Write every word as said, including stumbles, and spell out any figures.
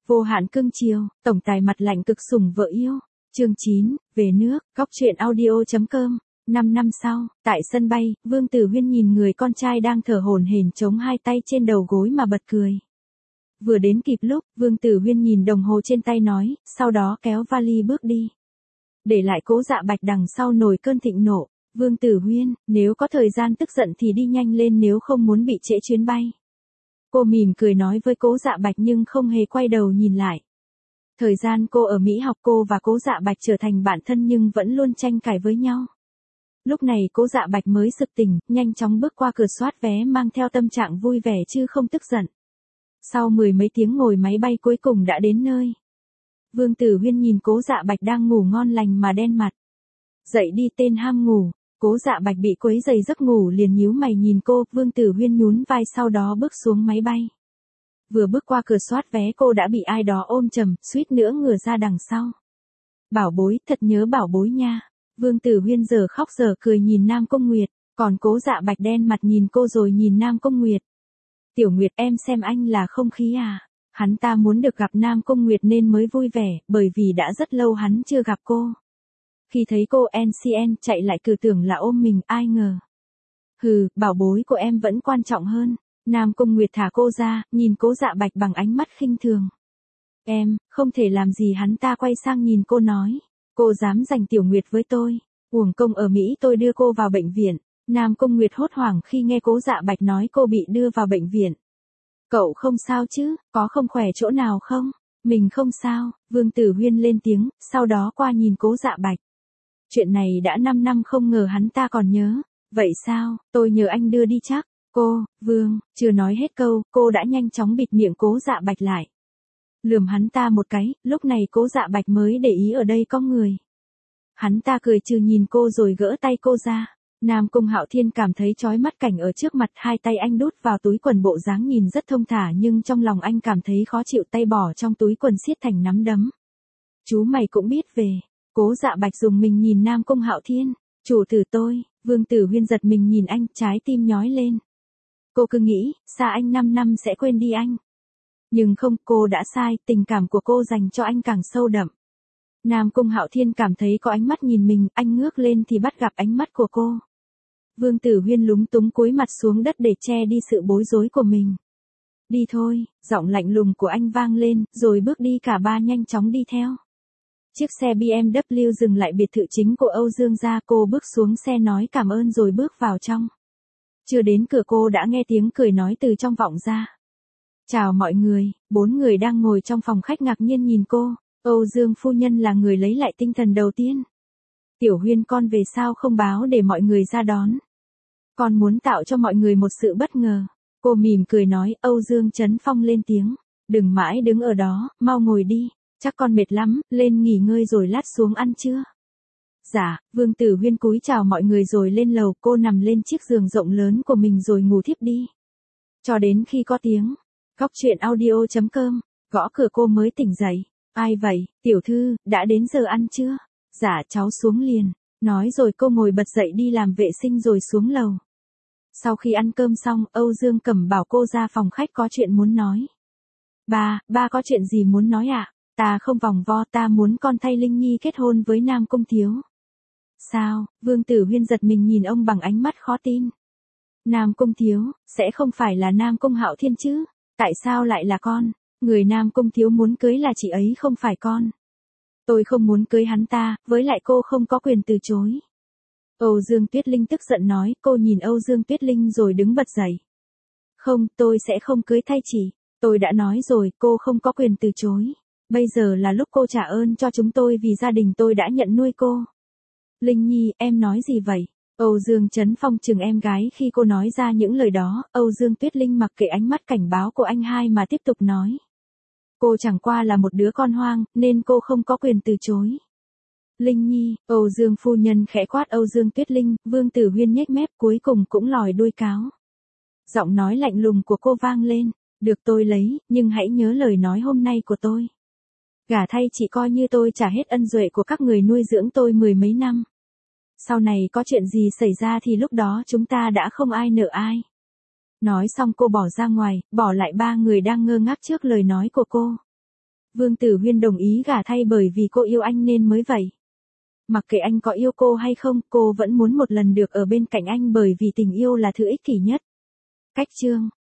Vô hạn cưng chiều, tổng tài mặt lạnh cực sủng vợ yêu. Chương chín, về nước, góc truyện audio.com. Năm năm sau, tại sân bay, Vương Tử Huyên nhìn người con trai đang thở hổn hển chống hai tay trên đầu gối mà bật cười. Vừa đến kịp lúc, Vương Tử Huyên nhìn đồng hồ trên tay nói, sau đó kéo vali bước đi. Để lại Cố Dạ Bạch đằng sau nổi cơn thịnh nộ. Vương Tử Huyên, nếu có thời gian tức giận thì đi nhanh lên nếu không muốn bị trễ chuyến bay. Cô mỉm cười nói với Cố Dạ Bạch nhưng không hề quay đầu nhìn lại. Thời gian cô ở Mỹ học cô và Cố Dạ Bạch trở thành bạn thân nhưng vẫn luôn tranh cãi với nhau. Lúc này Cố Dạ Bạch mới sực tỉnh, nhanh chóng bước qua cửa soát vé mang theo tâm trạng vui vẻ chứ không tức giận. Sau mười mấy tiếng ngồi máy bay cuối cùng đã đến nơi. Vương Tử Huyên nhìn Cố Dạ Bạch đang ngủ ngon lành mà đen mặt. Dậy đi tên ham ngủ. Cố Dạ Bạch bị quấy rầy giấc ngủ liền nhíu mày nhìn cô, Vương Tử Huyên nhún vai sau đó bước xuống máy bay. Vừa bước qua cửa soát vé cô đã bị ai đó ôm chầm, suýt nữa ngửa ra đằng sau. Bảo bối, thật nhớ bảo bối nha. Vương Tử Huyên giờ khóc giờ cười nhìn Nam Cung Nguyệt, còn Cố Dạ Bạch đen mặt nhìn cô rồi nhìn Nam Cung Nguyệt. Tiểu Nguyệt em xem anh là không khí à? Hắn ta muốn được gặp Nam Cung Nguyệt nên mới vui vẻ, bởi vì đã rất lâu hắn chưa gặp cô. Khi thấy cô en xê en chạy lại cứ tưởng là ôm mình, ai ngờ. Hừ, bảo bối của em vẫn quan trọng hơn. Nam Cung Nguyệt thả cô ra, nhìn Cố Dạ Bạch bằng ánh mắt khinh thường. Em, không thể làm gì. Hắn ta quay sang nhìn cô nói. Cô dám giành Tiểu Nguyệt với tôi. Uổng công ở Mỹ tôi đưa cô vào bệnh viện. Nam Cung Nguyệt hốt hoảng khi nghe Cố Dạ Bạch nói cô bị đưa vào bệnh viện. Cậu không sao chứ, có không khỏe chỗ nào không? Mình không sao, Vương Tử Huyên lên tiếng, sau đó qua nhìn Cố Dạ Bạch. Chuyện này đã năm năm không ngờ hắn ta còn nhớ. Vậy sao, tôi nhờ anh đưa đi chắc. Cô, Vương, chưa nói hết câu, cô đã nhanh chóng bịt miệng Cố Dạ Bạch lại. Lườm hắn ta một cái, lúc này Cố Dạ Bạch mới để ý ở đây có người. Hắn ta cười trừ nhìn cô rồi gỡ tay cô ra. Nam Cung Hạo Thiên cảm thấy chói mắt cảnh ở trước mặt, hai tay anh đút vào túi quần bộ dáng nhìn rất thông thả nhưng trong lòng anh cảm thấy khó chịu, tay bỏ trong túi quần siết thành nắm đấm. Chú mày cũng biết về. Cố Dạ Bạch dùng mình nhìn Nam Cung Hạo Thiên. Chủ tử tôi, Vương Tử Huyên giật mình nhìn anh, trái tim nhói lên. Cô cứ nghĩ, xa anh năm năm sẽ quên đi anh. Nhưng không, cô đã sai, tình cảm của cô dành cho anh càng sâu đậm. Nam Cung Hạo Thiên cảm thấy có ánh mắt nhìn mình, anh ngước lên thì bắt gặp ánh mắt của cô. Vương Tử Huyên lúng túng cúi mặt xuống đất để che đi sự bối rối của mình. Đi thôi, giọng lạnh lùng của anh vang lên, rồi bước đi cả ba nhanh chóng đi theo. Chiếc xe bê em vê dừng lại biệt thự chính của Âu Dương gia, cô bước xuống xe nói cảm ơn rồi bước vào trong. Chưa đến cửa cô đã nghe tiếng cười nói từ trong vọng ra. Chào mọi người, bốn người đang ngồi trong phòng khách ngạc nhiên nhìn cô. Âu Dương phu nhân là người lấy lại tinh thần đầu tiên. Tiểu Huyên con về sao không báo để mọi người ra đón. Con muốn tạo cho mọi người một sự bất ngờ. Cô mỉm cười nói. Âu Dương Trấn Phong lên tiếng. Đừng mãi đứng ở đó, mau ngồi đi. Chắc con mệt lắm, lên nghỉ ngơi rồi lát xuống ăn trưa. Dạ, Vương Tử Huyên cúi chào mọi người rồi lên lầu, cô nằm lên chiếc giường rộng lớn của mình rồi ngủ thiếp đi. Cho đến khi có tiếng. Góc truyện audio.com, gõ cửa cô mới tỉnh dậy. Ai vậy, tiểu thư, đã đến giờ ăn chưa? Dạ cháu xuống liền. Nói rồi cô ngồi bật dậy đi làm vệ sinh rồi xuống lầu. Sau khi ăn cơm xong, Âu Dương Cẩm bảo cô ra phòng khách có chuyện muốn nói. Ba, ba có chuyện gì muốn nói ạ? À? Ta không vòng vo, ta muốn con thay Linh Nhi kết hôn với Nam Cung Thiếu. Sao? Vương Tử Huyên giật mình nhìn ông bằng ánh mắt khó tin. Nam Cung Thiếu, sẽ không phải là Nam Cung Hạo Thiên chứ? Tại sao lại là con? Người Nam Cung Thiếu muốn cưới là chị ấy không phải con. Tôi không muốn cưới hắn ta, với lại cô không có quyền từ chối. Âu Dương Tuyết Linh tức giận nói, cô nhìn Âu Dương Tuyết Linh rồi đứng bật dậy. Không, tôi sẽ không cưới thay chị. Tôi đã nói rồi, cô không có quyền từ chối. Bây giờ là lúc cô trả ơn cho chúng tôi vì gia đình tôi đã nhận nuôi cô. Linh Nhi, em nói gì vậy? Âu Dương Trấn Phong chừng em gái khi cô nói ra những lời đó. Âu Dương Tuyết Linh mặc kệ ánh mắt cảnh báo của anh hai mà tiếp tục nói. Cô chẳng qua là một đứa con hoang, nên cô không có quyền từ chối. Linh Nhi, Âu Dương phu nhân khẽ quát Âu Dương Tuyết Linh, Vương Tử Huyên nhếch mép cuối cùng cũng lòi đuôi cáo. Giọng nói lạnh lùng của cô vang lên, được tôi lấy, nhưng hãy nhớ lời nói hôm nay của tôi. Gả thay chị coi như tôi trả hết ân duệ của các người nuôi dưỡng tôi mười mấy năm. Sau này có chuyện gì xảy ra thì lúc đó chúng ta đã không ai nợ ai. Nói xong cô bỏ ra ngoài, bỏ lại ba người đang ngơ ngác trước lời nói của cô. Vương Tử Huyên đồng ý gả thay bởi vì cô yêu anh nên mới vậy. Mặc kệ anh có yêu cô hay không, cô vẫn muốn một lần được ở bên cạnh anh bởi vì tình yêu là thứ ích kỷ nhất. Cách chương